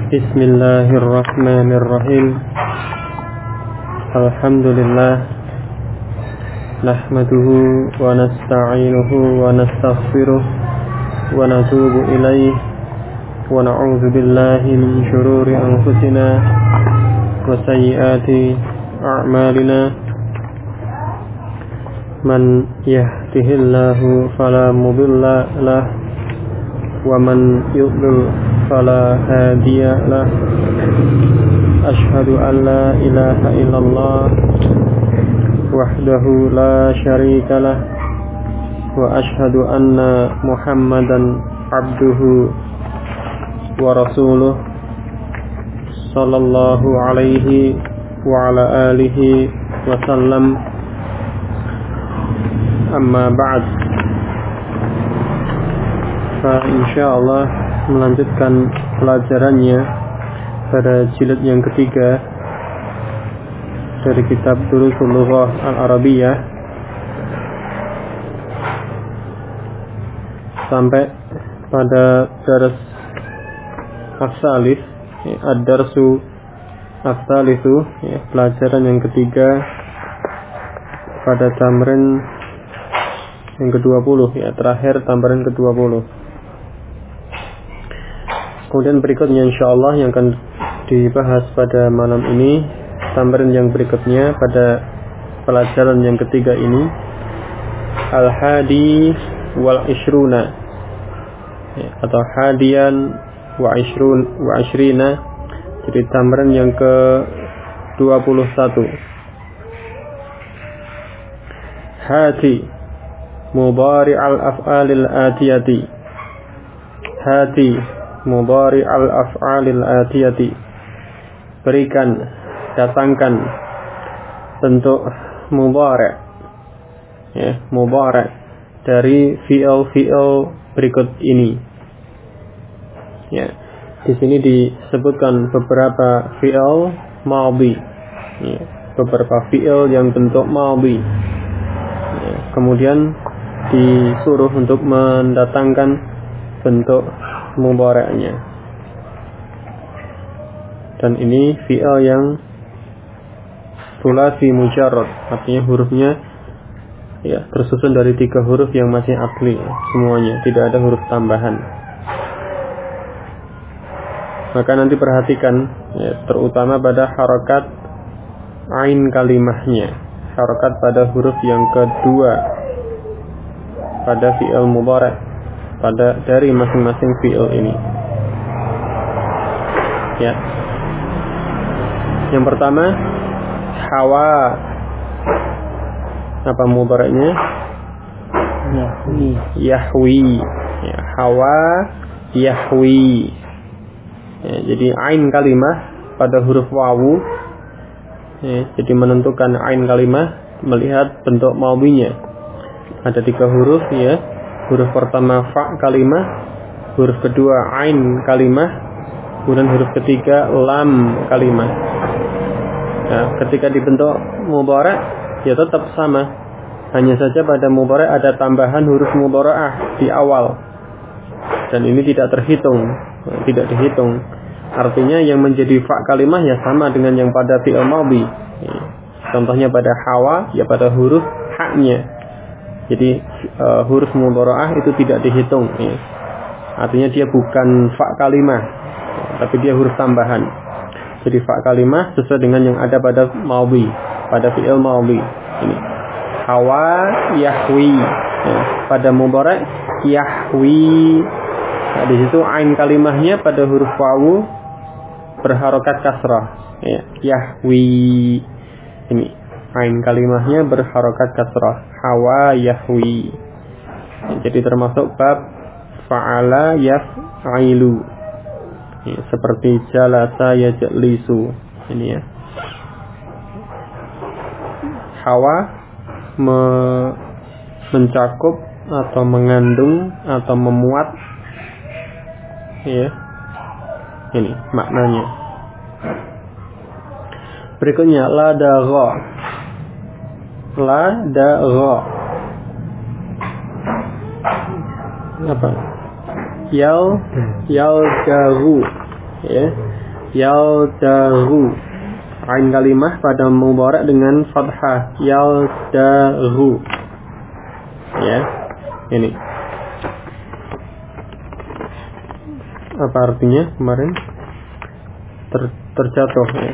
Bismillahirrahmanirrahim. Alhamdulillah. Nahmaduhu wa nasta'inuhu wa nastaghfiruh wa natubu ilaih wa na'udzu billahi min shururi anfusina wa sayyiati a'malina. Man yahdihillahu fala mudilla lahu wa man yudlil fala hadiya lahu. Asyhadu an la ilaha illallah wahdahu la syarika lah wa asyhadu anna Muhammadan abduhu wa rasuluh sallallahu alaihi wa ala alihi wa sallam. Amma ba'd. Insyaallah melanjutkan pelajarannya pada jilid yang ketiga dari kitab Durusul Lughah Al-Arabiyyah sampai pada dars as-salis, ad-darsu as-salisu, pelajaran yang ketiga pada tamrin yang ke-20, terakhir tamrin ke-20. Kemudian berikutnya insyaallah yang akan dibahas pada malam ini, tamrin yang berikutnya pada pelajaran yang ketiga ini, al-hadi wal ishruna, atau hadian wa ishrina. Jadi tamrin yang ke-21. Hati mudhari' al-af'alil atiyati. Hati mudhari' al-af'alil atiyati. Berikan, datangkan bentuk mudhari', mudhari' dari fi'il berikut ini. Di sini disebutkan beberapa fi'il madhi, beberapa fi'il yang bentuk madhi. Kemudian disuruh untuk mendatangkan bentuk mudhari'nya. Dan ini fi'il yang thulathi mujarrad, artinya hurufnya tersusun dari 3 huruf yang masih asli semuanya, tidak ada huruf tambahan. Maka nanti perhatikan terutama pada harakat ain kalimahnya, harakat pada huruf yang kedua pada fi'il mudhari' pada dari masing-masing fi'il ini. Yang pertama hawa. Apa mudhari'nya? Yahwi. Hawa yahwi. Jadi ain kalimah pada huruf wawu. Jadi menentukan ain kalimah melihat bentuk madhinya. Ada 3 huruf, Huruf pertama fa kalimah, huruf kedua ain kalimah, kemudian huruf ketiga lam kalimah. Nah, ketika dibentuk mudhari' tetap sama. Hanya saja pada mudhari' ada tambahan huruf mudhari'ah di awal. Dan ini tidak terhitung, tidak dihitung. Artinya yang menjadi fa kalimah sama dengan yang pada fi'il madhi. Contohnya pada hawa pada huruf haknya. Jadi huruf mudhari'ah itu tidak dihitung. Artinya dia bukan fa kalimah, tapi dia huruf tambahan. Jadi fa kalimah sesuai dengan yang ada pada madhi, pada fi'il madhi. Ini hawa yahwi. Pada mudhari' yahwi. Nah, di situ ain kalimahnya pada huruf wawu berharokat kasrah. Yahwi. Ini ain kalimahnya berharokat kasrah. Hawa yahwi. Jadi termasuk bab fa'ala yaf'ilu. Seperti jalasa yajlisu. Ini hawa mencakup atau mengandung atau memuat. Ini maknanya. Berikutnya ladagha. Ladagha. Apa? Yalgaru. ya. Yaldahu, ain kalimah pada mudhari' dengan fathah, yaldahu, ya. Ini apa artinya kemarin? Terjatuh, ya.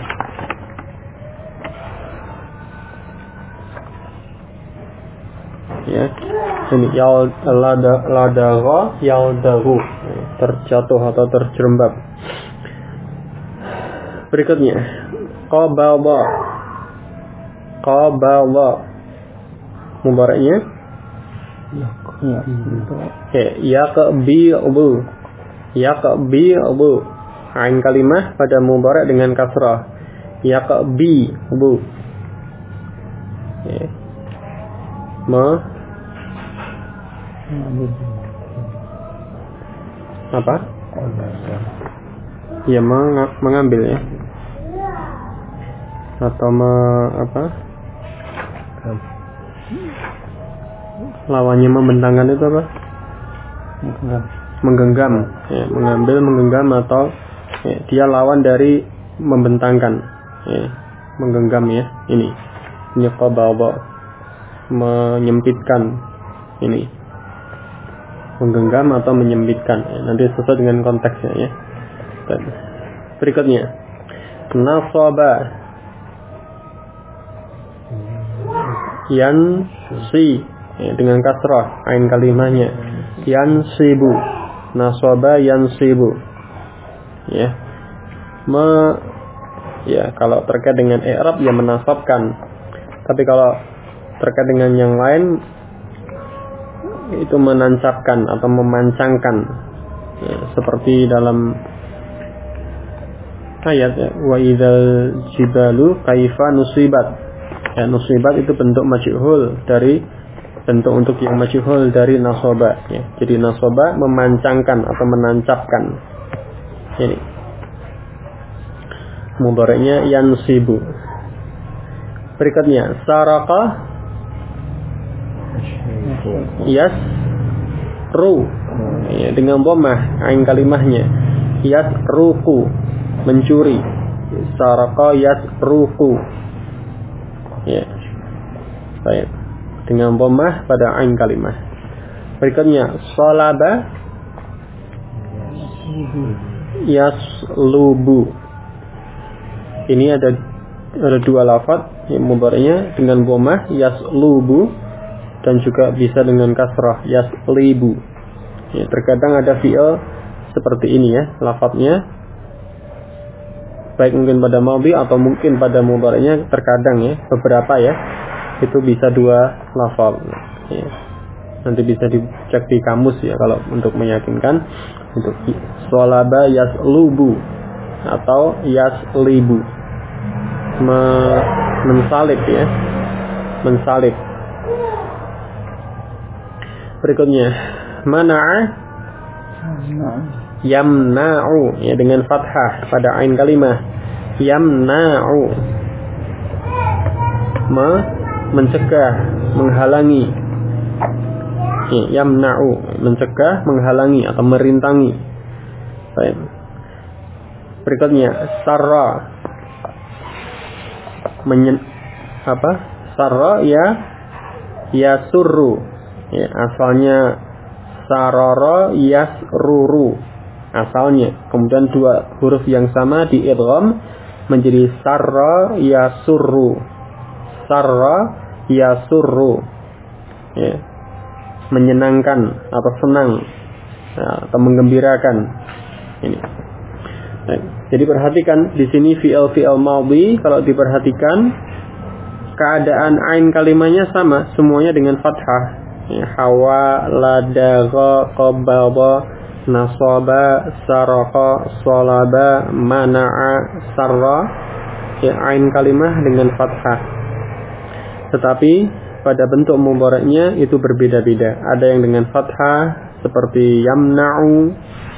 Ya, ini ladagha yaldahu, terjatuh atau terjerembab. Berikutnya qabadha mudhari'nya yaqbi'u, ain kalimah pada mudhari' dengan kasrah, yaqbi'u, ya. Apa? Ya, mengambil, ya. Atau apa? Lawannya membentangkan itu apa? Menggenggam. Ya, mengambil, menggenggam, atau ya, dia lawan dari membentangkan. Ya, menggenggam, ya. Ini qabadha, menyempitkan. Ini menggenggam atau menyempitkan, ya. Nanti sesuai dengan konteksnya, ya. Berikutnya nasaba yansi, ya, dengan kasrah ain kalimahnya, yansibu, nasaba yansibu, ya. Ya, kalau terkait dengan i'rab ya menasabkan, tapi kalau terkait dengan yang lain itu menancapkan atau memancangkan, ya, seperti dalam ayat, ya, wa idzal jibalu kaifa nusibat. Ya, nusibat itu bentuk majhul dari bentuk untuk yang majhul dari nasaba, ya. Jadi nasaba memancangkan atau menancapkan. Ini mudhari'nya yansibu. Berikutnya saraka yasru, ya, dengan dhammah ain kalimahnya, yasruku, mencuri, saraka yasruku, ya. Baik, dengan dhammah pada ain kalimah. Berikutnya salaba yaslubu. Ini ada dua lafaz yang mudhari'nya dengan dhammah yaslubu dan juga bisa dengan kasrah yaslibu. Ya, terkadang ada fi'il seperti ini, ya, lafaznya baik mungkin pada madhi atau mungkin pada mudhari'nya, terkadang, ya, beberapa, ya, itu bisa dua lafaz, ya. Nanti bisa dicek di kamus, ya, kalau untuk meyakinkan, untuk salaba yaslubu atau yaslibu, mensalib, ya, mensalib. Berikutnya mana'a yamna'u, ya, dengan fathah pada ain kalimah, yamna'u, mencegah, menghalangi, ya, yamna'u, mencegah, menghalangi atau merintangi. Baik. Berikutnya sarra, sarra yasurru, ya, asalnya sarara yasruru asalnya, kemudian dua huruf yang sama diidgham menjadi sarra yasurru, ya, menyenangkan atau senang, ya, atau menggembirakan. Ini. Baik. Jadi perhatikan di sini fi'il madhi, kalau diperhatikan keadaan ain kalimahnya sama, semuanya dengan fathah. Ya, hawa, ladagha, qabadha, nasaba, saraka, salaba, mana'a, sarra, ya, ain kalimah dengan fathah. Tetapi pada bentuk mudhari'nya itu berbeda-beda. Ada yang dengan fathah seperti yamna'u,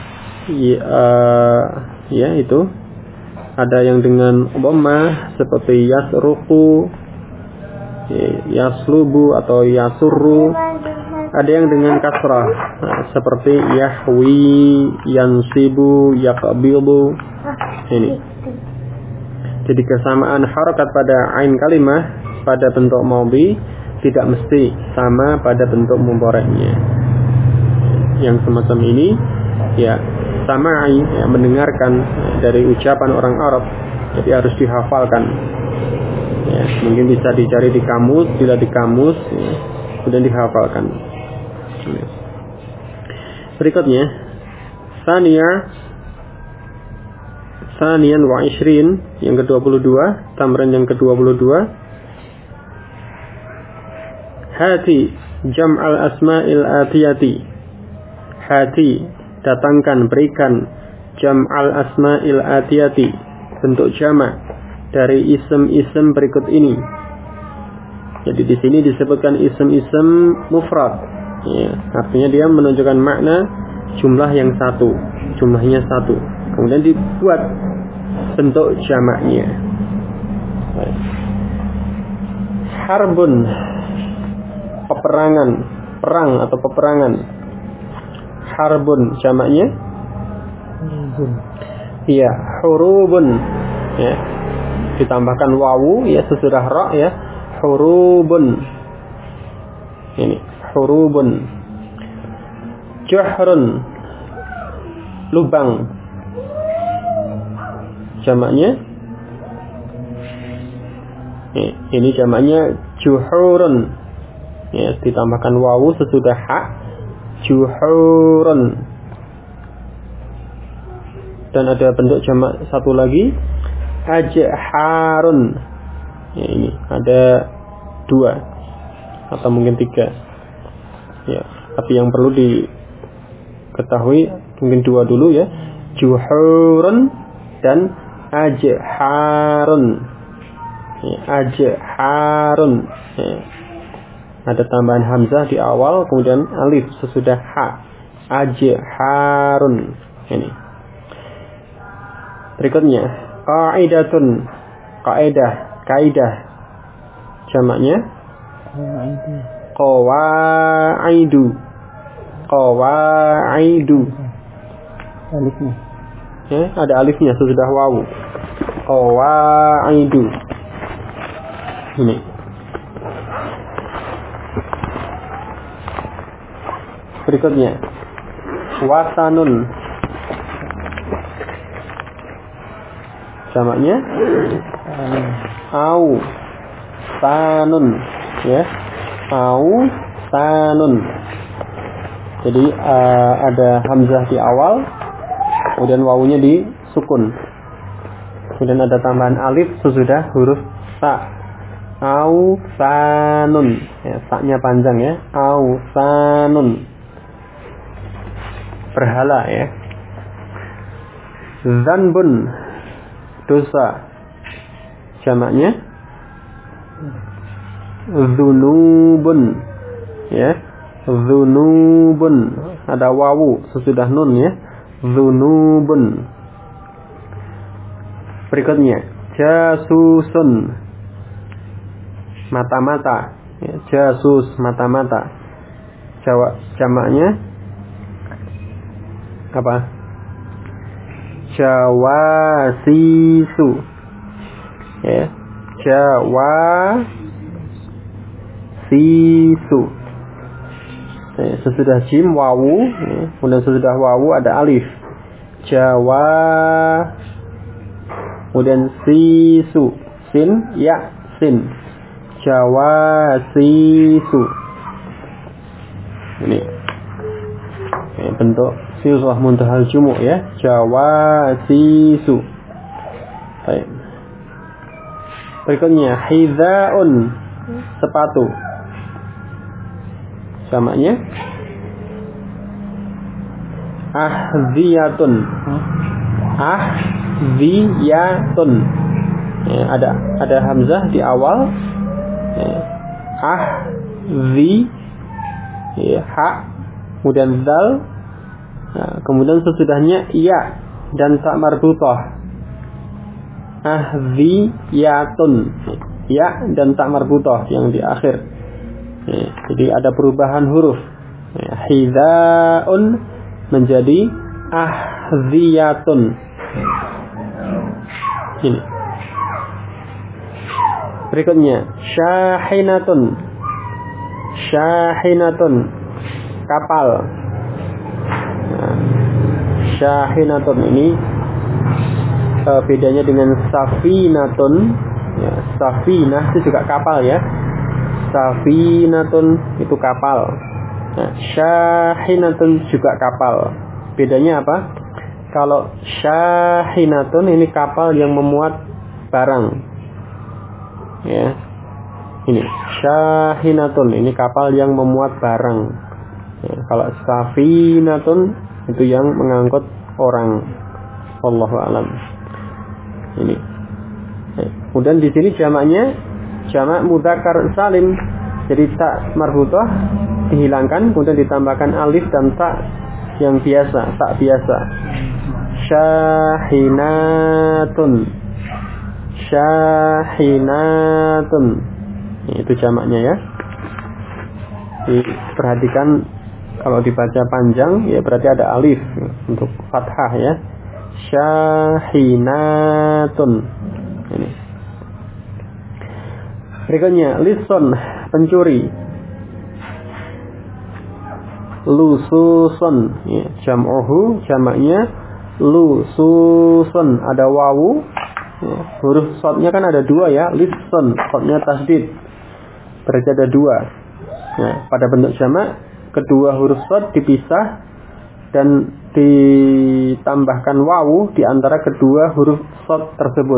ya, itu. Ada yang dengan dhammah seperti yasruqu, yaslubu atau yasurru. Ada yang dengan kasrah, seperti yahwi, yansibu, yaqbidu. Ini. Jadi kesamaan harakat pada ain kalimah pada bentuk madhi tidak mesti sama pada bentuk mudhari'nya. Yang semacam ini ya sama'i, ya, mendengarkan dari ucapan orang Arab, jadi harus dihafalkan. Ya, mungkin bisa dicari di kamus, bila di kamus ya, kemudian dihafalkan. Berikutnya Saniyan wa ishrin, yang ke-22, tamrin yang ke-22. Hati jam'al asma'il atiyati. Hati, datangkan, berikan jam'al asma'il atiyati, bentuk jamak dari isim-isim berikut ini. Jadi di sini disebutkan isim-isim mufrad. Ya, artinya dia menunjukkan makna jumlah yang satu, jumlahnya satu. Kemudian dibuat bentuk jamaknya. Harbun, peperangan, perang atau peperangan. Harbun jamaknya? Iya, hurubun. Ya. Ditambahkan wawu ya sesudah ra ya. Hurubun. Ini, hurubun. Juhrun, lubang. Jamaknya? Ini jamaknya juhurun. Ya, ditambahkan wawu sesudah ha. Juhurun. Dan ada bentuk jamak satu lagi, ajharun. Ya, ini ada 2 atau mungkin 3. Ya, tapi yang perlu diketahui mungkin 2 dulu ya. Juhurun dan ajharun. Ya, ajharun. Ya. Ada tambahan hamzah di awal, kemudian alif sesudah ha. Ajharun. Ini. Berikutnya, qaidatun, kaidah. Jamaknya qawaidu. Alifnya. Ya, ada alifnya sesudah wawu. Qawaidu. Ini. Berikutnya, wasanun. Jamaknya au sanun, ya. Au sanun. Jadi ada hamzah di awal, kemudian wawunya disukun. Kemudian ada tambahan alif sesudah huruf sa. Au sanun. Ya, sa-nya panjang ya. Au sanun. Berhala ya. Zanbun, dosa. Jamaknya dzunubun. Ya. Dzunubun. Ada wawu sesudah nun ya. Dzunubun. Berikutnya, jasusun. Mata-mata. Ya, jasus, mata-mata. Jamaknya apa? Jawasisu. Ya, jawasisu. Ya, sesudah jim wawu, ya, kemudian sesudah wawu ada alif. Jawa, kemudian sisu, sin, ya, sin. Jawasisu. Ini ya, bentuk sirah muntahal jumu' ya. Jawasisu. Baik. Berikutnya hidzaun, sepatu. Jamaknya ahziyatun. Ahziyatun. Ya, ada hamzah di awal. Ya. Ahzi, ya, ha, kemudian zal. Nah, kemudian sesudahnya ya dan tak marbutah. Ahziyatun. Ya dan tak marbutah yang di akhir. Ya, jadi ada perubahan huruf Hidzaun menjadi ahziyatun. Ini. Berikutnya syahinatun. Syahinatun kapal. Nah, syahinatun ini bedanya dengan safinatun. Ya, safinah itu juga kapal ya. Safinatun itu kapal. Nah, syahinatun juga kapal. Bedanya apa? Kalau syahinatun ini kapal yang memuat barang. Ya. Ini syahinatun ini kapal yang memuat barang. Ya, kalau safinatun itu yang mengangkut orang. Wallahu a'lam. Ini. Ya. Kemudian di sini jamaknya jamak mudzakkar salim. Jadi tak marbutah dihilangkan, kemudian ditambahkan alif dan tak yang biasa, tak biasa. Syahinatun. Syahinatun. Itu jamaknya ya. Perhatikan kalau dibaca panjang ya berarti ada alif untuk fathah ya. Syahinatun. Ini. Berikutnya lison, pencuri. Lususun ya, jam'uhu jamaknya lususun, ada wawu ya, huruf shadnya kan ada dua ya, lison shadnya tasdid berarti ada dua ya, pada bentuk jamak kedua huruf shad dipisah dan ditambahkan wawu di antara kedua huruf shad tersebut.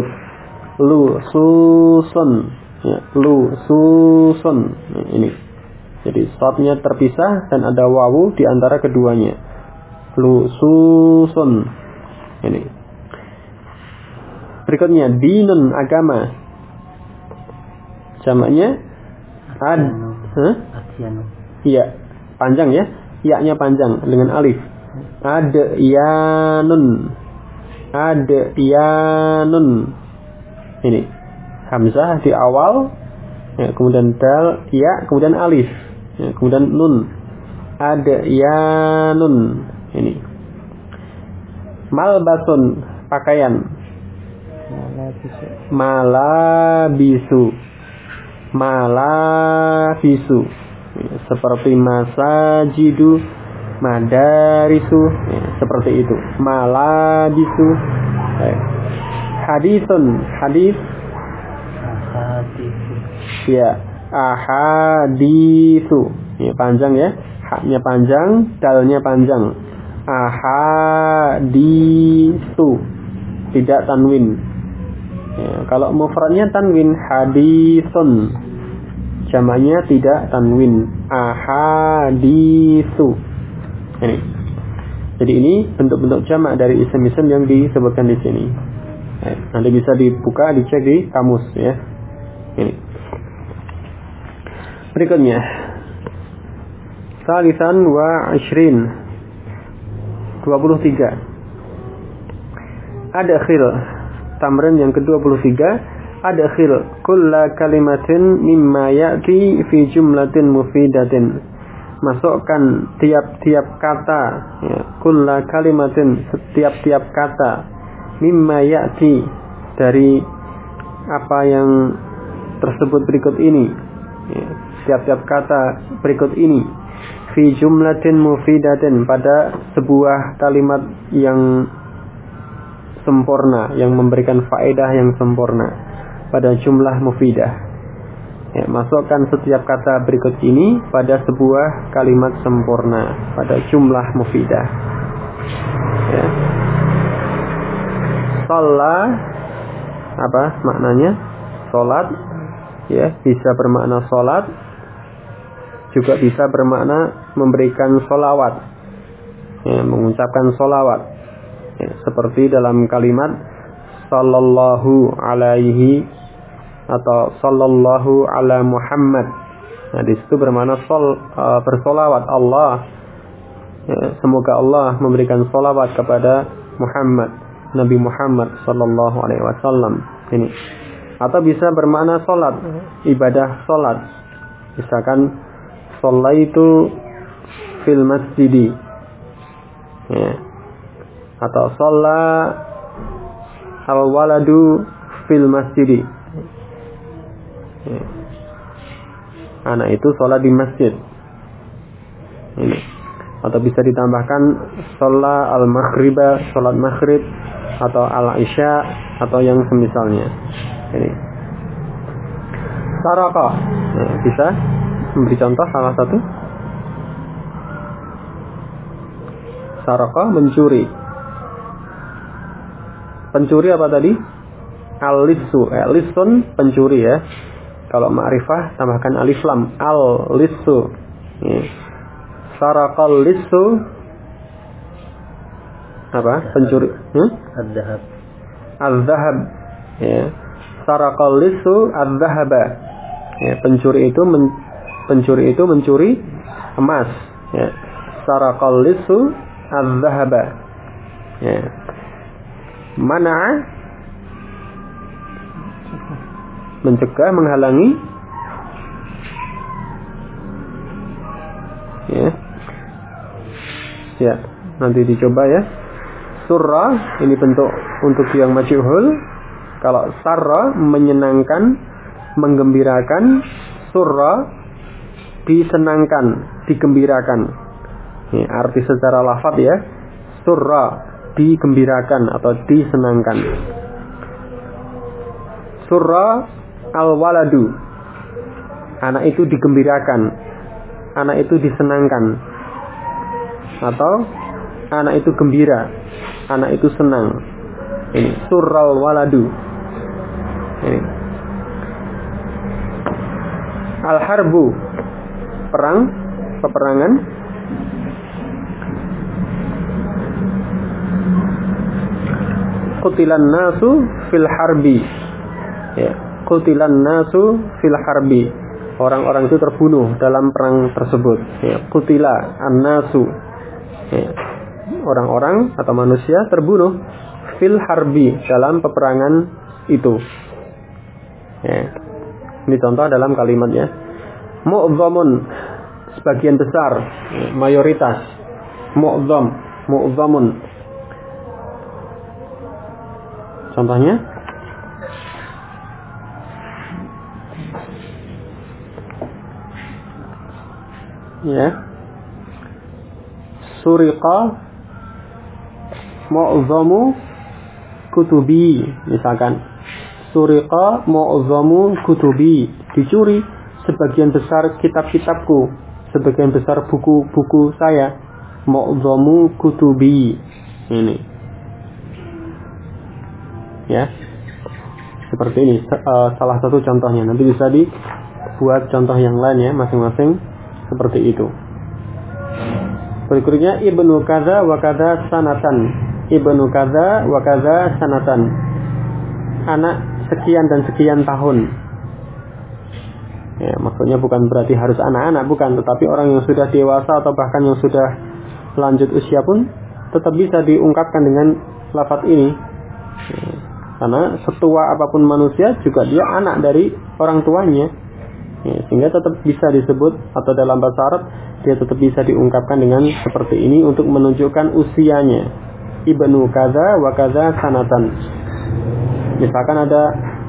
Lususun ya, lususun ya, ini. Jadi shadnya terpisah dan ada wawu di antara keduanya. Lususun. Ini. Berikutnya dinun, agama. Jamaknya iya, panjang ya. Ya-nya panjang dengan alif. Adyanun. Adyanun. Ini. Hamzah di awal, ya, kemudian dal, ya, kemudian alif. Ya, kemudian nun. Adyanun. Ini. Malbasun, pakaian. Malabisu. Malabisu. Ya, seperti masajidu, madarisu, ya, seperti itu. Malabisu. Ya. Hadithun, hadith. Ya, ahaditsu. Ya, panjang ya. Haknya panjang, dalnya panjang. Ahaditsu. Tidak tanwin. Ya, kalau mufradnya tanwin, haditsun. Jamaknya tidak tanwin. Ahaditsu. Ini. Jadi ini bentuk-bentuk jamak dari isim-isim yang disebutkan di sini. Nanti bisa dibuka, dicek di kamus ya. Ini. Berikutnya. Salisan wa ishrin. 23. Adkhil. Tamrin yang ke-23. Adkhil kulla kalimatin mimma ya'ti fi jumlatin mufidatin. Masukkan tiap-tiap kata ya. Kulla kalimatin, setiap-tiap kata. Mimma ya'ti, dari apa yang tersebut berikut ini ya, tiap-tiap kata berikut ini fi jumlatin mufidatin, pada sebuah kalimat yang sempurna, yang memberikan faedah yang sempurna, pada jumlah mufidah ya, masukkan setiap kata berikut ini pada sebuah kalimat sempurna, pada jumlah mufidah ya. Shalla, apa maknanya? Salat ya, bisa bermakna salat, juga bisa bermakna memberikan sholawat ya, mengucapkan sholawat ya, seperti dalam kalimat sallallahu alaihi atau sallallahu ala Muhammad. Nah, di situ bermakna bersolawat Allah ya, semoga Allah memberikan sholawat kepada Muhammad, Nabi Muhammad sallallahu alaihi wasallam ini. Atau bisa bermakna salat, ibadah salat. Misalkan sholaitu fil masjidi. Ya. Atau shalla al-waladu fil masjidi. Ya. Anak itu sholat di masjid. Ini. Atau bisa ditambahkan shalla al-maghriba, sholat maghrib, atau al-isya, atau yang semisalnya. Ini. Saraka. Nah, bisa memberi contoh salah satu. Saraka mencuri. Pencuri apa tadi? Al-lissu. Lissun pencuri ya. Kalau ma'rifah tambahkan alif lam. Al-lissu. Sarakal lissu apa? Pencuri. Al-dhahab. Al-dhahab. Ya. Sarakal lissu al-dhahaba. Ya, pencuri itu mencuri emas. Ya. Sarakal lissu al-dhahaba. Ya. Mana'a mencegah, menghalangi. Ya. Ya, nanti dicoba ya. Surra ini bentuk untuk yang majhul. Kalau sarra menyenangkan, menggembirakan, surra disenangkan, digembirakan. Ini arti secara lafaz ya. Surra digembirakan atau disenangkan. Surra al-waladu, anak itu digembirakan, anak itu disenangkan, atau anak itu gembira, anak itu senang. Ini surra al-waladu. Ini al-harbu, perang, peperangan. Qutilan nasu fil harbi. Ya, qutilan nasu fil harbi. Orang-orang itu terbunuh dalam perang tersebut. Ya, qutila an-nasu. Ya, orang-orang atau manusia terbunuh fil harbi dalam peperangan itu. Ya. Ini contoh dalam kalimatnya. Mu'dhamun sebagian besar, ya, mayoritas. Mu'dhamun. Contohnya ya. Suriqa mu'dhamu kutubi, misalkan. Suriqa mu'dhamu kutubi, dicuri sebagian besar kitab-kitabku, sebagian besar buku-buku saya. Mu'dhamu kutubi. Ini. Ya. Seperti ini salah satu contohnya. Nanti bisa dibuat contoh yang lain ya, masing-masing seperti itu. Berikutnya ibnu kadza wa kadza sanatan. Ibnu kadza wa kadza sanatan. Anak sekian dan sekian tahun. Ya, maksudnya bukan berarti harus anak-anak, bukan, tetapi orang yang sudah dewasa atau bahkan yang sudah lanjut usia pun tetap bisa diungkapkan dengan lafaz ini. Ya, karena setua apapun manusia juga dia anak dari orang tuanya. Ya, sehingga tetap bisa disebut, atau dalam bahasa Arab dia tetap bisa diungkapkan dengan seperti ini untuk menunjukkan usianya. Ibnu kadza wa kadza sanatan. Misalkan ada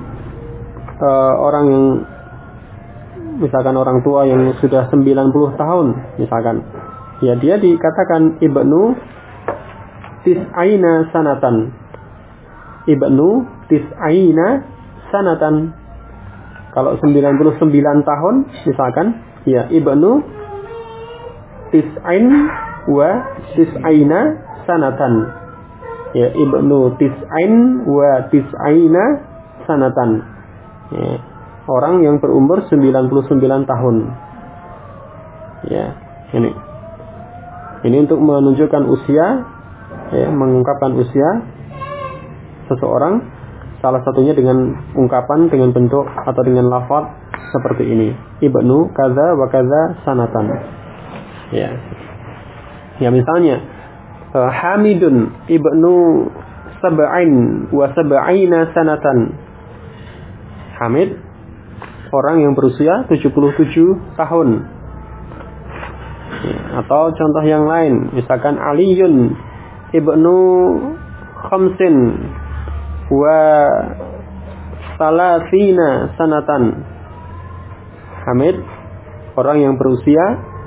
orang yang, misalkan orang tua yang sudah 90 tahun misalkan, ya dia dikatakan ibnu tis'aina sanatan. Ibnu tis'aina sanatan. Kalau 99 tahun misalkan, ya ibnu tis'ain wa tis'aina sanatan. Ya ibnu tis'ain wa tis'aina sanatan. Ya, orang yang berumur 99 tahun. Ya, ini. Ini untuk menunjukkan usia, ya, mengungkapkan usia seseorang, salah satunya dengan ungkapan, dengan bentuk atau dengan lafaz seperti ini. Ibnu kadza wa kadza sanatan. Ya. Ya, misalnya Hamidun ibnu sab'ain wa sab'aina sanatan. Hamid orang yang berusia 77 tahun. Atau contoh yang lain, misalkan Aliyun ibnu khamsin wa salasina sanatan. Hamid, orang yang berusia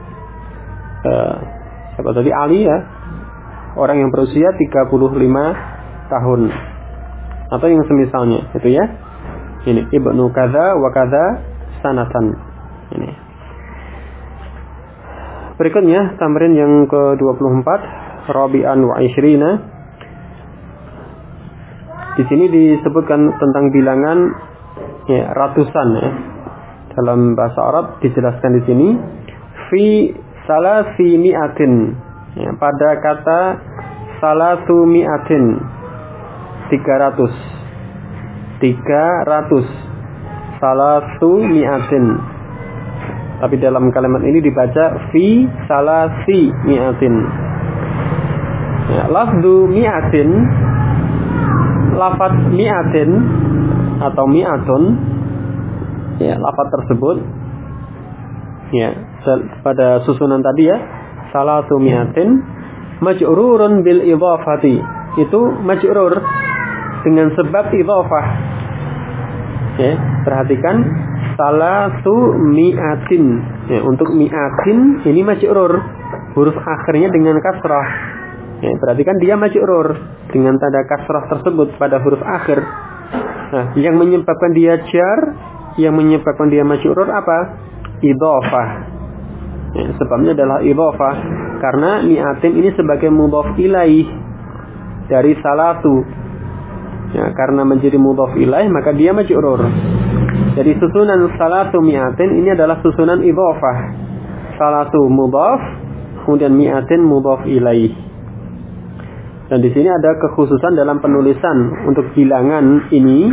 siapa tadi? Ali ya, orang yang berusia 35 tahun atau yang semisalnya itu ya. Ini ibnu kadza wa kadza sanatan. Ini. Berikutnya tamrin yang ke-24, Rabi'an wa Ishrina. Di sini disebutkan tentang bilangan ya, ratusan ya. Dalam bahasa Arab dijelaskan di sini fi salasi mi'atin. Ya, pada kata salasu mi'atin 300. Salasu mi'atin. Tapi dalam kalimat ini dibaca fi salasi mi'atin. Ya, lafdu mi'atin, lafaz mi'atin atau mi'atun, ya, lafaz tersebut ya pada susunan tadi ya, salatu mi'atin maj'rurun bil idhafati. Itu maj'rur dengan sebab idhafah. Ya, perhatikan salatu mi'atin. Ya, untuk mi'atin ini maj'rur, huruf akhirnya dengan kasrah. Ya, perhatikan dia maj'rur dengan tanda kasrah tersebut pada huruf akhir. Nah, yang menyebabkan dia jar, yang menyebabkan dia maj'rur apa? Idhafah. Ya, sebabnya adalah idhafah karena mi'atin ini sebagai mudhaf ilaih dari salatu. Ya, karena menjadi mudhaf ilaih maka dia maj'rur. Jadi susunan salatu mi'atin ini adalah susunan idhafah. Salatu mudhaf, kemudian mi'atin mudhaf ilaih. Dan di sini ada kekhususan dalam penulisan untuk bilangan ini.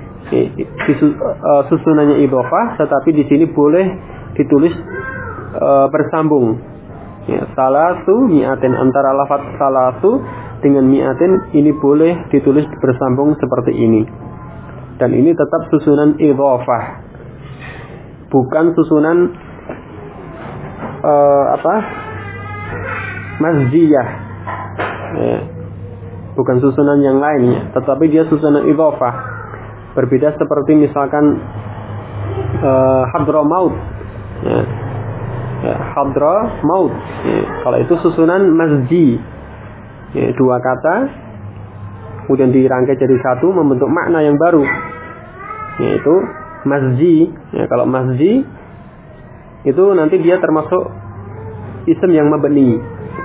Susunannya idhafah, tetapi di sini boleh ditulis bersambung. Ya, salatu mi'atin, antara lafaz salatu dengan mi'atin ini boleh ditulis bersambung seperti ini. Dan ini tetap susunan idhafah, bukan susunan mazjiyah. Ya, bukan susunan yang lainnya, tetapi dia susunan idhafah. Berbeda seperti misalkan hadramaut. Ya. Ya, hadramaut. Ya, kalau itu susunan mazji. Ya, dua kata kemudian dirangkai jadi satu membentuk makna yang baru, yaitu mazji. Ya, kalau mazji itu nanti dia termasuk isim yang mabni.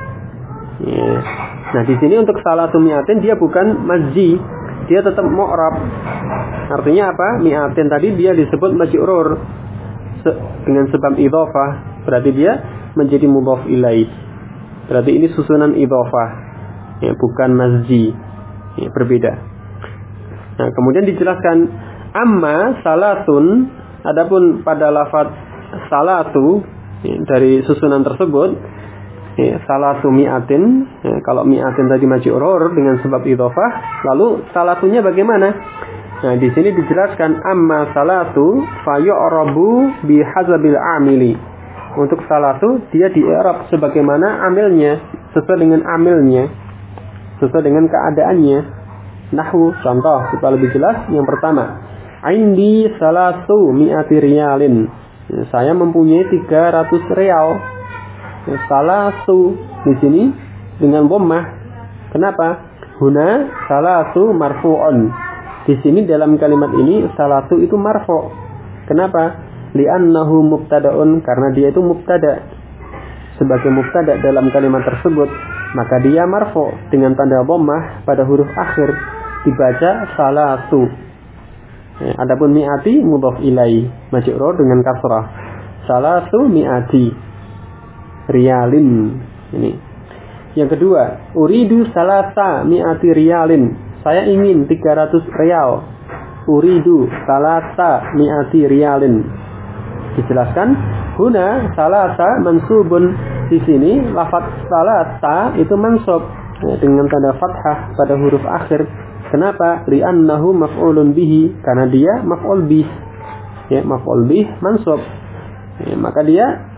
Ya. Nah, di sini untuk salatu mi'atin dia bukan mazji, dia tetap mu'rab. Artinya apa? Mi'atin tadi dia disebut maj'rur dengan sebab idhafah, berarti dia menjadi mudhaf ilaih. Berarti ini susunan idhafah. Ya, bukan mazji. Ya, berbeda. Nah, kemudian dijelaskan amma salatun, adapun pada lafaz salatu ya, dari susunan tersebut ya, salatu mi'atin ya, kalau mi'atin tadi maj'rur dengan sebab idhafah, lalu salatunya bagaimana? Nah, di sini dijelaskan amma salatu fa yu'rabu bi hazabil amili. Untuk salatu dia di-i'rab sebagaimana amilnya, sesuai dengan amilnya, sesuai dengan keadaannya. Nahwu, contoh supaya lebih jelas. Yang pertama, indi salatu mi'ati riyalin. Ya, saya mempunyai 300 real. Ya, salatu di sini dengan dhammah. Kenapa? Huna salatu marfu'un. Di sini dalam kalimat ini salatu itu marfu'. Kenapa? Li'annahu mubtada'un, karena dia itu mubtada. Sebagai mubtada dalam kalimat tersebut, maka dia marfu' dengan tanda dhammah pada huruf akhir, dibaca salatu. Ya, adapun mi'ati mudhaf ilaih, majrur dengan kasrah. Salatu mi'ati riyalin. Ini. Yang kedua, uridu salasa mi'ati riyalin. Saya ingin 300 real. Uridu salasa mi'ati riyalin. Dijelaskan, huna salasa mansubun. Di sini lafaz salasa itu mansub ya, dengan tanda fathah pada huruf akhir. Kenapa? Li'annahu maf'ulun bihi, karena dia maf'ul bih. Ya, maf'ul bih mansub. Ya, maka dia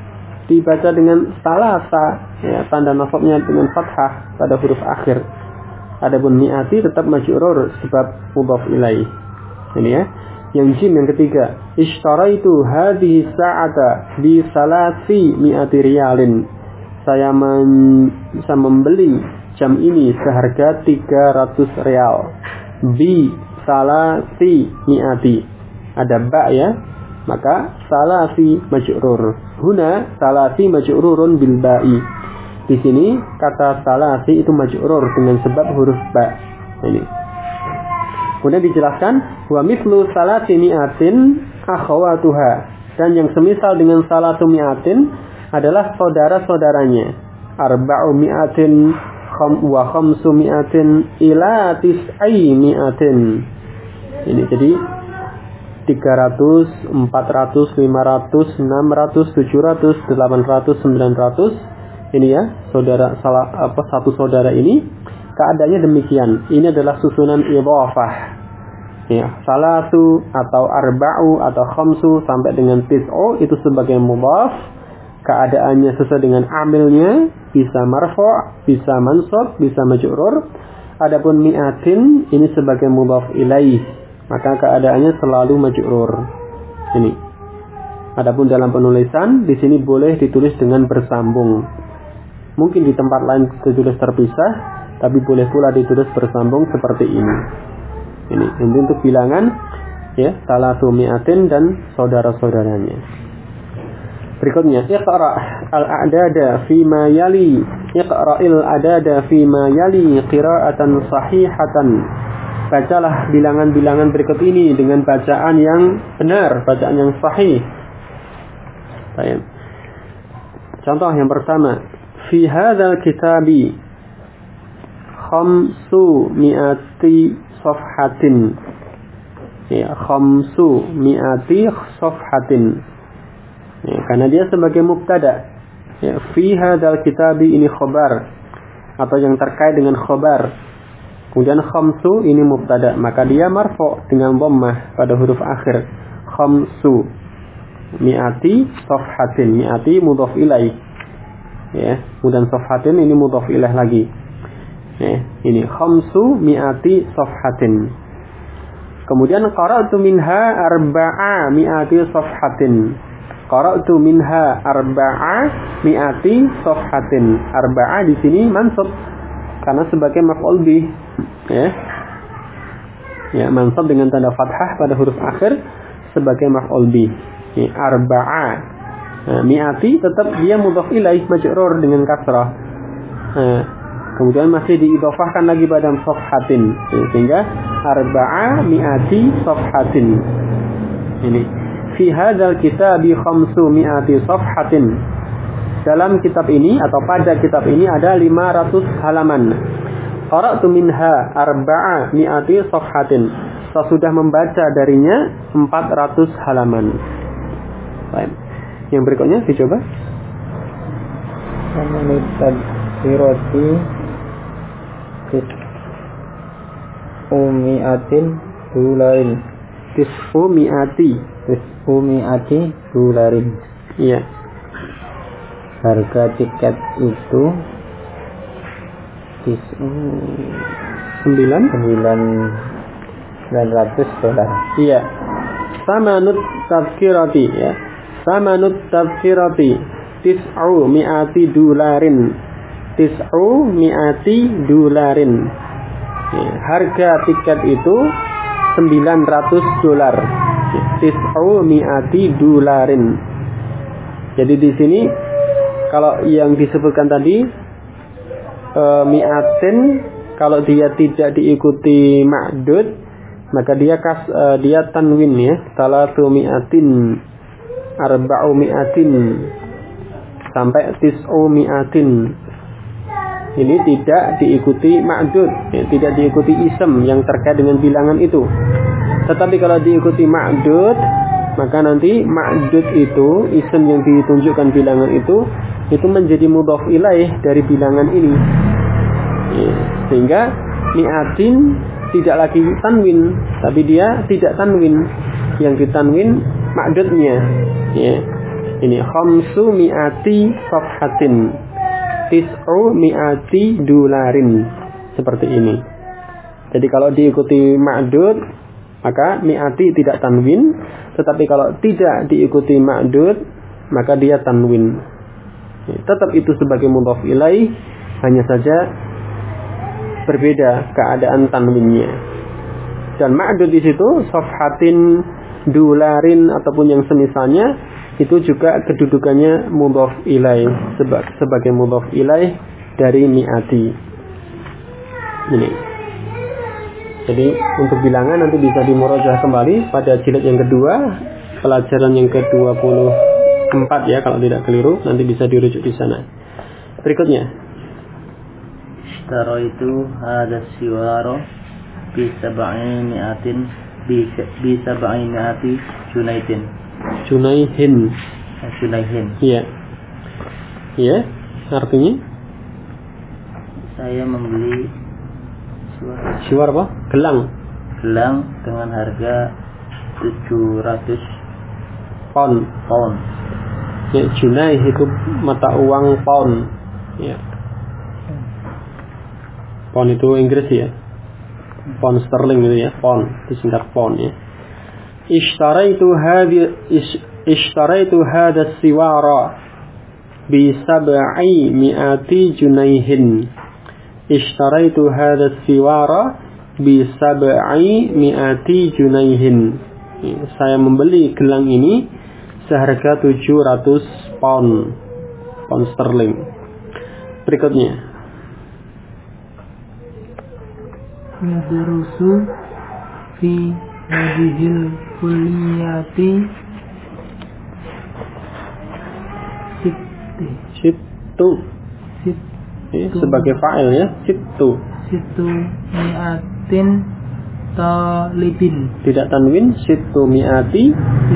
dibaca dengan salasa, ya, tanda nasabnya dengan fathah pada huruf akhir. Adapun mi'ati tetap majrur sebab mudhaf ilaih. Ini ya. Yang jim yang ketiga, ishtaraitu hadhihi sa'ata bi salasi mi'ati riyalin. Saya bisa membeli jam ini seharga 300 real. Bi salasi mi'ati. Ada ba ya. Maka salasi majrur. Huna salasi majrurun bil ba'i. Di sini kata salasi itu majrur dengan sebab huruf ba. Ini. Kemudian dijelaskan wa mithlu salasi mi'atin akhawatuha, dan yang semisal dengan salatu mi'atin adalah saudara-saudaranya. Arba'u mi'atin wa khamsu mi'atin ila tis'i mi'atin. Ini jadi 300, 400, 500, 600, 700, 800, 900. Ini ya, satu saudara ini keadaannya demikian. Ini adalah susunan idhafah. Ya, salatu atau arba'u atau khamsu sampai dengan tis'u itu sebagai mudhaf. Keadaannya sesuai dengan amilnya, bisa marfu', bisa mansub, bisa majrur. Adapun mi'atin ini sebagai mudhaf ilaih, maka keadaannya selalu majrur. Ini. Adapun dalam penulisan di sini boleh ditulis dengan bersambung. Mungkin di tempat lain ditulis terpisah, tapi boleh pula ditulis bersambung seperti ini. Ini untuk bilangan ya, salatu mi'atin dan saudara-saudaranya. Berikutnya, iqra' al-a'dada fi ma yali. Iqra'il adada fi ma yali qira'atan sahihatan. Bacalah bilangan-bilangan berikut ini dengan bacaan yang benar, bacaan yang sahih. Baik. Contoh yang pertama, fi hadzal kitabi khamsu mi'ati safhatin. Ya, khamsu mi'ati safhatin. Ya, karena dia sebagai mubtada. Ya, fi hadzal kitabi ini khabar atau yang terkait dengan khabar. Kemudian khamsu ini mubtada, maka dia marfu' dengan dhammah pada huruf akhir. Khamsu mi'ati safhatin. Mi'ati mudhaf ilaih. Ya, kemudian safhatin ini mudhaf ilaih lagi. Ya, ini khamsu mi'ati safhatin. Kemudian qara'tu minha arba'a mi'ati safhatin. Qara'tu minha arba'a mi'ati safhatin. Arba'a di sini mansub karena sebagai maf'ul bih. Ya. Ya, mansub dengan tanda fathah pada huruf akhir sebagai maf'ul bih. Ya, arba'a. Nah, mi'ati tetap dia mudhaf ilaih majrur dengan kasrah. Nah, kemudian masih diidhofahkan lagi pada safhatin. Ya, sehingga arba'a mi'ati safhatin. Ini fi hadzal kitabi khamsu mi'ati safhatin. Dalam kitab ini atau pada kitab ini ada 500 halaman. Qara'tu minha arba'a mi'ati safhatin. Saya sudah membaca darinya 400 halaman. Baik. Yang berikutnya dicoba. Menurut tadbirati umiatin dularin. Umiati dularin. Iya. Harga tiket itu 900 dolar. Iya. Samanut tadhkirati ya. Samanut tadhkirati tis'u mi'ati dularin. Tis'u mi'ati dularin. Ya, harga tiket itu 900 dolar. Tis'u mi'ati dularin. Jadi di sini kalau yang disebutkan tadi mi'atin, kalau dia tidak diikuti ma'dud, maka dia tanwin ya. Salatu mi'atin, arba'u mi'atin, sampai tis'u mi'atin. Ini tidak diikuti ma'dud, ya, tidak diikuti ism yang terkait dengan bilangan itu. Tetapi kalau diikuti ma'dud, maka nanti ma'dud itu, ism yang ditunjukkan bilangan itu menjadi mudhaf ilaih dari bilangan ini. Ya, sehingga mi'atin tidak lagi tanwin, tapi dia tidak tanwin. Yang ditanwin ma'dudnya. Ya. Ini khamsu mi'ati safhatin, tis'u mi'ati dolarin. Seperti ini. Jadi kalau diikuti ma'dud, maka mi'ati tidak tanwin. Tetapi kalau tidak diikuti ma'dud, maka dia tanwin. Tetap itu sebagai mudhaf ilaih, hanya saja berbeda keadaan tanwinnya. Dan ma'dud di situ safhatin, dolarin ataupun yang semisalnya itu juga kedudukannya mudhaf ilaih sebagai mudhaf ilaih dari mi'ati. Ini. Jadi untuk bilangan nanti bisa dimurajaah kembali pada jilid yang kedua, pelajaran yang ke-24 ya kalau tidak keliru, nanti bisa dirujuk di sana. Berikutnya. Ishtaraitu hadha siwara bi 700 bi 700 junaihin. Junaihin. Iya. Iya, artinya saya membeli siwar apa? Gelang dengan harga 700 pound. Ya, junai itu mata uang pound. Ya. Pound itu Inggris ya. Pound sterling itu ya, pound, disingkat pound ya. Ishtaraitu hadha siwara bi 700 junaihin. Ishtaraitu hadha siwara bi 700 junaihin. Saya membeli gelang ini seharga 700 pound sterling. Berikutnya. Yadrusu fi hadhil kulliyati Sittu. Sebagai fa'il ya, sittu mi'atin talibin. Tidak tanwin, sittu mi'ati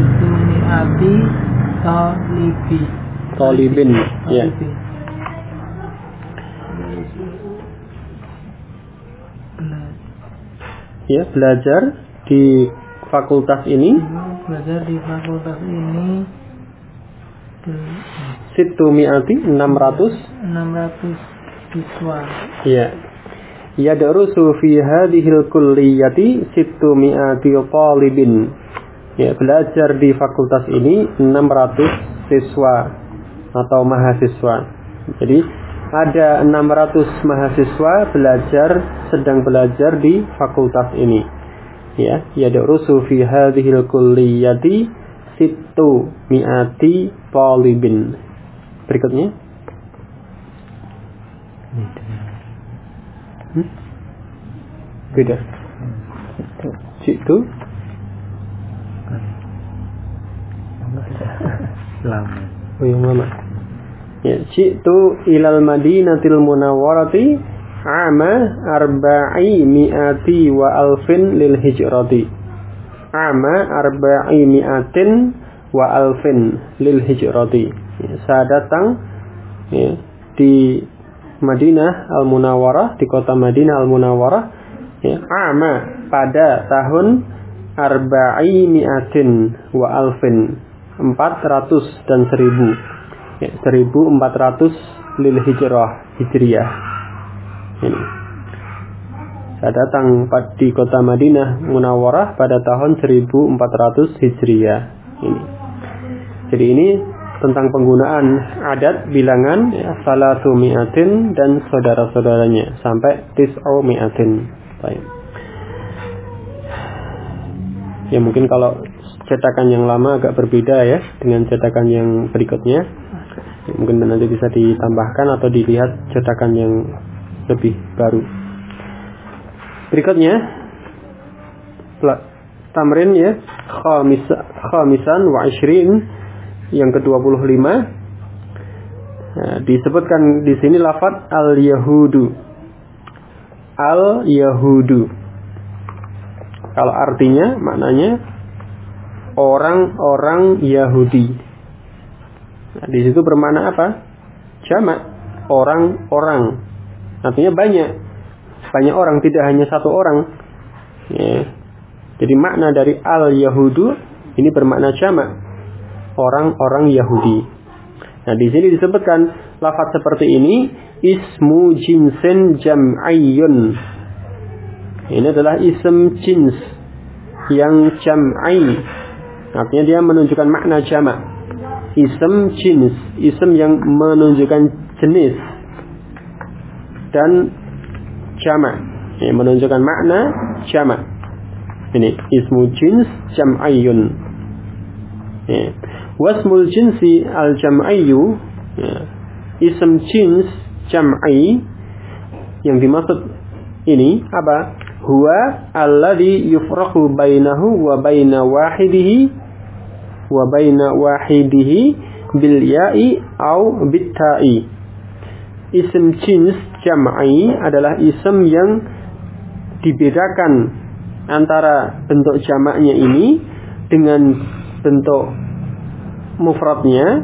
talibin. Ya. Ya, belajar di fakultas ini. Sittu mi'ati 600 siswa. Ya. Yadrusu fi hadhil kulliyati 600 talibin. Ya, belajar di fakultas ini 600 siswa atau mahasiswa. Jadi ada 600 mahasiswa sedang belajar di fakultas ini. Ya, yadrusu fi hadhil kulliyati 600 talibin. Berikutnya. Beda. Situ lama. Oh yang mana? Ya, situ ilal madinatil munawwarati ama 400 wa alfin lil hijrati. Ama 400 wa alfin lil hijrati. Ya, saya datang ya, di Madinah Al-Munawwarah, di kota Madinah Al-Munawwarah ya, ama pada tahun 400 wa alfin 400 dan 1000 ya, 1400 lil hijriyah ini. Saya datang di kota Madinah Munawwarah pada tahun 1400 Hijriyah ini. Jadi ini tentang penggunaan adat bilangan ya, salatu mi'atin dan saudara-saudaranya sampai tis'u mi'atin. Baik. Ya mungkin kalau cetakan yang lama agak berbeda ya dengan cetakan yang berikutnya. Ya, mungkin nanti bisa ditambahkan atau dilihat cetakan yang lebih baru. Berikutnya tamrin ya khamisan wa 20 yang ke-25. Nah, disebutkan di sini lafaz al-yahudu. Kalau artinya maknanya orang-orang Yahudi. Nah, di situ bermakna apa? Jamak, orang-orang. Artinya banyak orang, tidak hanya satu orang. Ya. Jadi makna dari al-yahudu ini bermakna jamak. orang-orang Yahudi. Nah, di sini disebutkan lafaz seperti ini ismu jinsin jam'iyun. Ini adalah ism jins yang jam'i. Artinya dia menunjukkan makna jamak. Ism jins, ism yang menunjukkan jenis, dan jamak, menunjukkan makna jamak. Ini ismu jins jam'iyun. Wasmul jinsi al-jam'iyu, ism jins jam'i yang dimaksud ini apa? Huwa alladhi yufraqu bainahu wa baina wahidihi bil ya'i au bit ta'i. Ism jins jam'i adalah ism yang dibedakan antara bentuk jamaknya ini dengan bentuk mufradnya,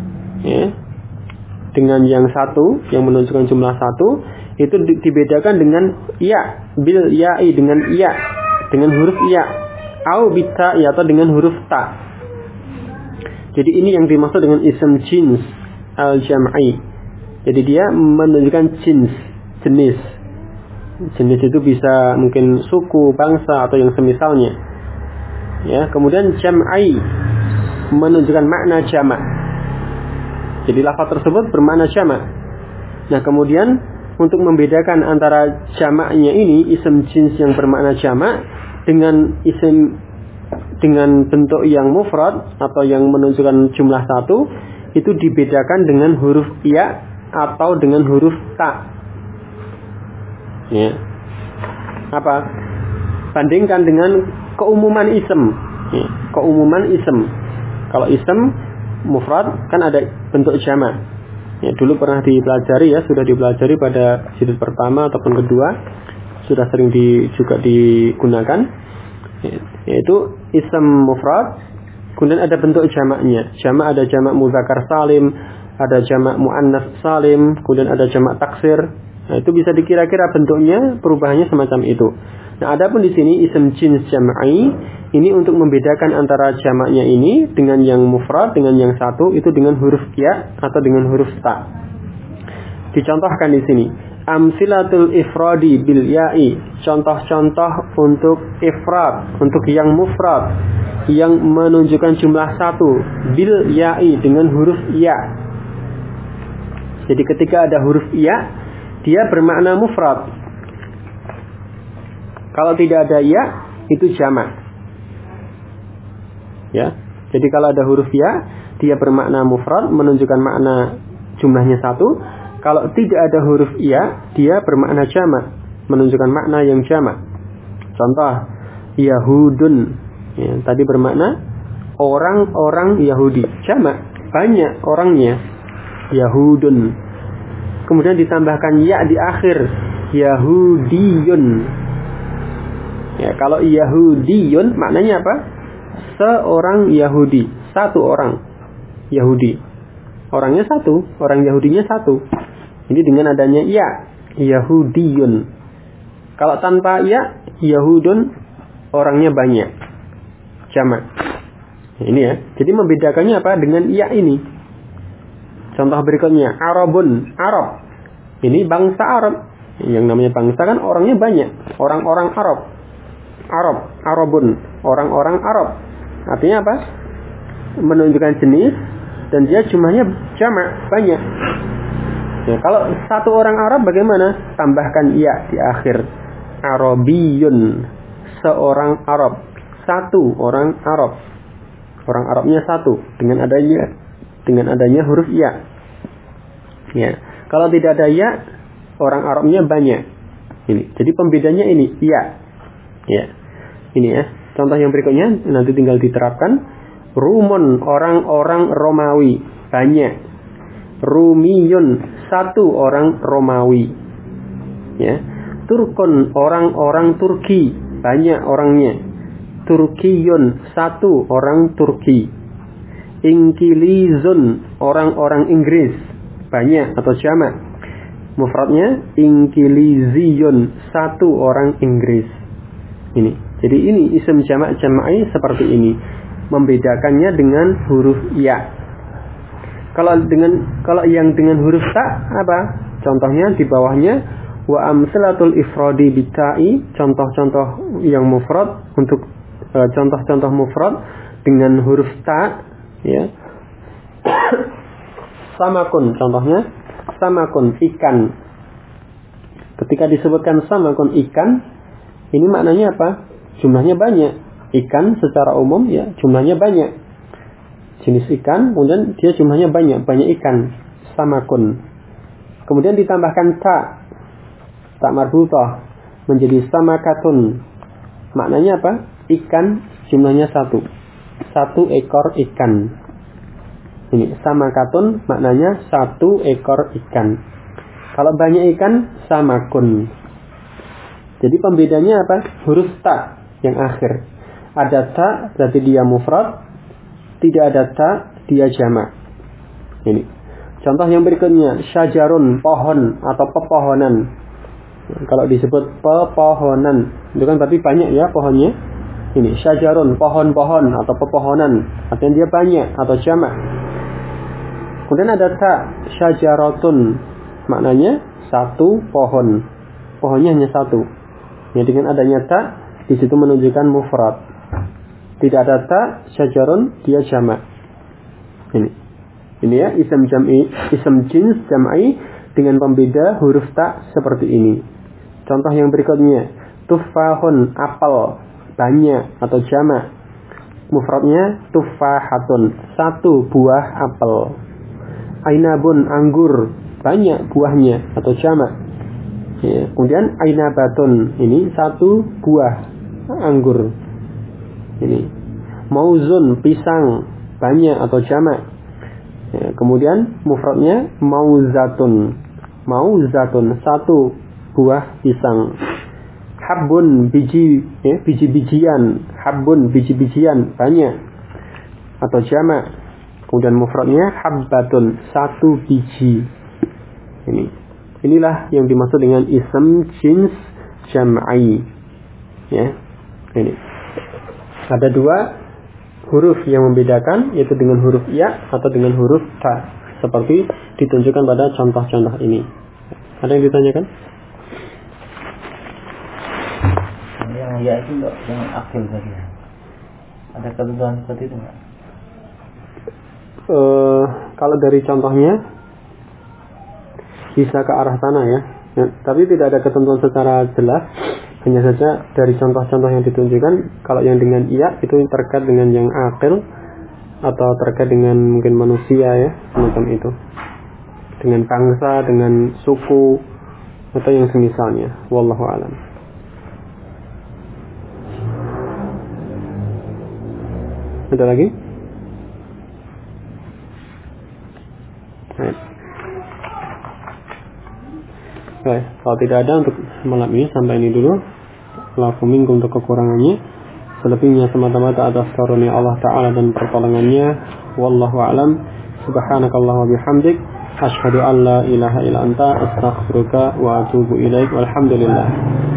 dengan yang satu yang menunjukkan jumlah satu, itu dibedakan dengan ya, bil ya'i, dengan ya, dengan huruf ya, au bita ya, atau dengan huruf ta. Jadi ini yang dimaksud dengan ism jins al-jam'i. Jadi dia menunjukkan jenis. Jenis itu bisa mungkin suku, bangsa, atau yang semisalnya. Ya, kemudian jam'i menunjukkan makna jamak. Jadi lafaz tersebut bermakna jamak. Nah, kemudian untuk membedakan antara jamaknya ini, ism jins yang bermakna jamak, dengan ism dengan bentuk yang mufrad atau yang menunjukkan jumlah satu, itu dibedakan dengan huruf ya atau dengan huruf ta. Ya. Apa? Bandingkan dengan keumuman ism. Ya. Keumuman ism. Kalau ism mufrad kan ada bentuk jamak. Ya, dulu pernah dipelajari, ya, sudah dipelajari pada jilid pertama ataupun kedua, sudah sering juga digunakan. Yaitu ism mufrad, kemudian ada bentuk jamaknya. Jamak ada jamak muzakkar salim, ada jamak muannats salim, kemudian ada jamak taksir. Nah, itu bisa dikira-kira bentuknya, perubahannya semacam itu. Nah, adapun di sini ism jins jam'i ini untuk membedakan antara jamaknya ini dengan yang mufrad, dengan yang satu, itu dengan huruf ya atau dengan huruf ta. Dicontohkan di sini, amsilatul ifradi bil ya'i, contoh-contoh untuk ifrad, untuk yang mufrad, yang menunjukkan jumlah satu, bil ya'i, dengan huruf ya. Jadi ketika ada huruf ya, dia bermakna mufrad. Kalau tidak ada ya, itu jamak. Ya, jadi kalau ada huruf ya, dia bermakna mufrad, menunjukkan makna jumlahnya satu. Kalau tidak ada huruf ya, dia bermakna jamak, menunjukkan makna yang jamak. Contoh, Yahudun, ya, tadi bermakna orang-orang Yahudi, jamak, banyak orangnya, Yahudun. Kemudian ditambahkan ya di akhir, Yahudiyun. Ya, kalau Yahudiyun maknanya apa? Seorang Yahudi, satu orang Yahudi. Orangnya satu, orang Yahudinya satu. Ini dengan adanya ya, Yahudiyun. Kalau tanpa ya, Yahudun, orangnya banyak, jamak. Ini ya. Jadi membedakannya apa? Dengan ya ini. Contoh berikutnya, Arabun, Arab. Ini bangsa Arab. Yang namanya bangsa kan orangnya banyak, orang-orang Arab. Arabun, orang-orang Arab. Artinya apa? Menunjukkan jenis, dan dia jumlahnya jamak, banyak. Ya, kalau satu orang Arab bagaimana? Tambahkan ya di akhir. Arabiyun, seorang Arab, satu orang Arab. Orang Arabnya satu, dengan adanya huruf ya. Ya, kalau tidak ada ya, orang Arabnya banyak. Ini. Jadi pembedanya ini ya. Ya. Ini ya. Contoh yang berikutnya nanti tinggal diterapkan. Rumun, orang-orang Romawi, banyak. Rumiyun, satu orang Romawi. Ya. Turkun, orang-orang Turki, banyak orangnya. Turkiyun, satu orang Turki. Inkilizun, orang-orang Inggris, banyak atau jamak. Mufradnya Inkiliziyun, satu orang Inggris. Ini. Jadi ini isim jamak jamai seperti ini. membedakannya dengan huruf ya. Kalau yang dengan huruf ta apa? Contohnya di bawahnya wa amsalatul ifradi bitai, contoh-contoh yang mufrad untuk contoh-contoh mufrad dengan huruf ta ya. Samakun contohnya, samakun ikan. Ketika disebutkan samakun ikan, ini maknanya apa? Jumlahnya banyak. Ikan secara umum ya jumlahnya banyak. Jenis ikan, kemudian dia jumlahnya banyak ikan. Samakun. Kemudian ditambahkan ta marbutah menjadi samakatun. Maknanya apa? Ikan jumlahnya satu ekor ikan. Ini samakatun maknanya satu ekor ikan. Kalau banyak ikan samakun. Jadi pembedanya apa? Huruf ta yang akhir. Ada ta berarti dia mufrad, tidak ada ta dia jamak. Ini. Contoh yang berikutnya, syajarun pohon atau pepohonan. Kalau disebut pepohonan, itu kan tapi banyak ya pohonnya. Ini syajarun pohon-pohon atau pepohonan, artinya dia banyak atau jamak. Kemudian ada ta syajaratun, maknanya satu pohon. Pohonnya hanya satu. Ya, dengan adanya ta di situ menunjukkan mufrad. Tidak ada ta syajarun dia jamak. Ini ya ism jam'i, ism jins jam'i dengan pembeda huruf ta seperti ini. Contoh yang berikutnya, tufahun apel banyak atau jamak. Mufradnya tufahatun satu buah apel. Ainabun anggur banyak buahnya atau jamak. Ya, kemudian ainabatun ini satu buah anggur. Ini mauzun pisang banyak atau jamak. Ya, kemudian mufradnya mauzatun satu buah pisang. Habbun biji ya, biji-bijian. Habbun biji-bijian banyak atau jamak. Kemudian mufradnya habbatun satu biji. Inilah yang dimaksud dengan ism jins jam'i. Ya. Ini. Ada dua huruf yang membedakan, yaitu dengan huruf ya atau dengan huruf ta, seperti ditunjukkan pada contoh-contoh ini. Ada yang ditanyakan? Yang ya itu enggak, yang akil tadi. Ada ketentuan seperti itu enggak? Kalau dari contohnya bisa ke arah sana ya, tapi tidak ada ketentuan secara jelas. Hanya saja dari contoh-contoh yang ditunjukkan, kalau yang dengan iya itu terkait dengan yang akil atau terkait dengan mungkin manusia ya, semacam itu, dengan bangsa, dengan suku atau yang semisalnya. Wallahu a'lam. Ada lagi? Baik, kalau tidak ada untuk malam ini sampai ini dulu. Lafu minkum untuk kekurangannya, selebihnya semata-mata atas karunia Allah Ta'ala dan pertolongannya. Wallahu a'lam. Subhanakallah wa bihamdik, asyhadu an la ilaha illa anta, astaghfiruka wa atubu ilaik. Walhamdulillah.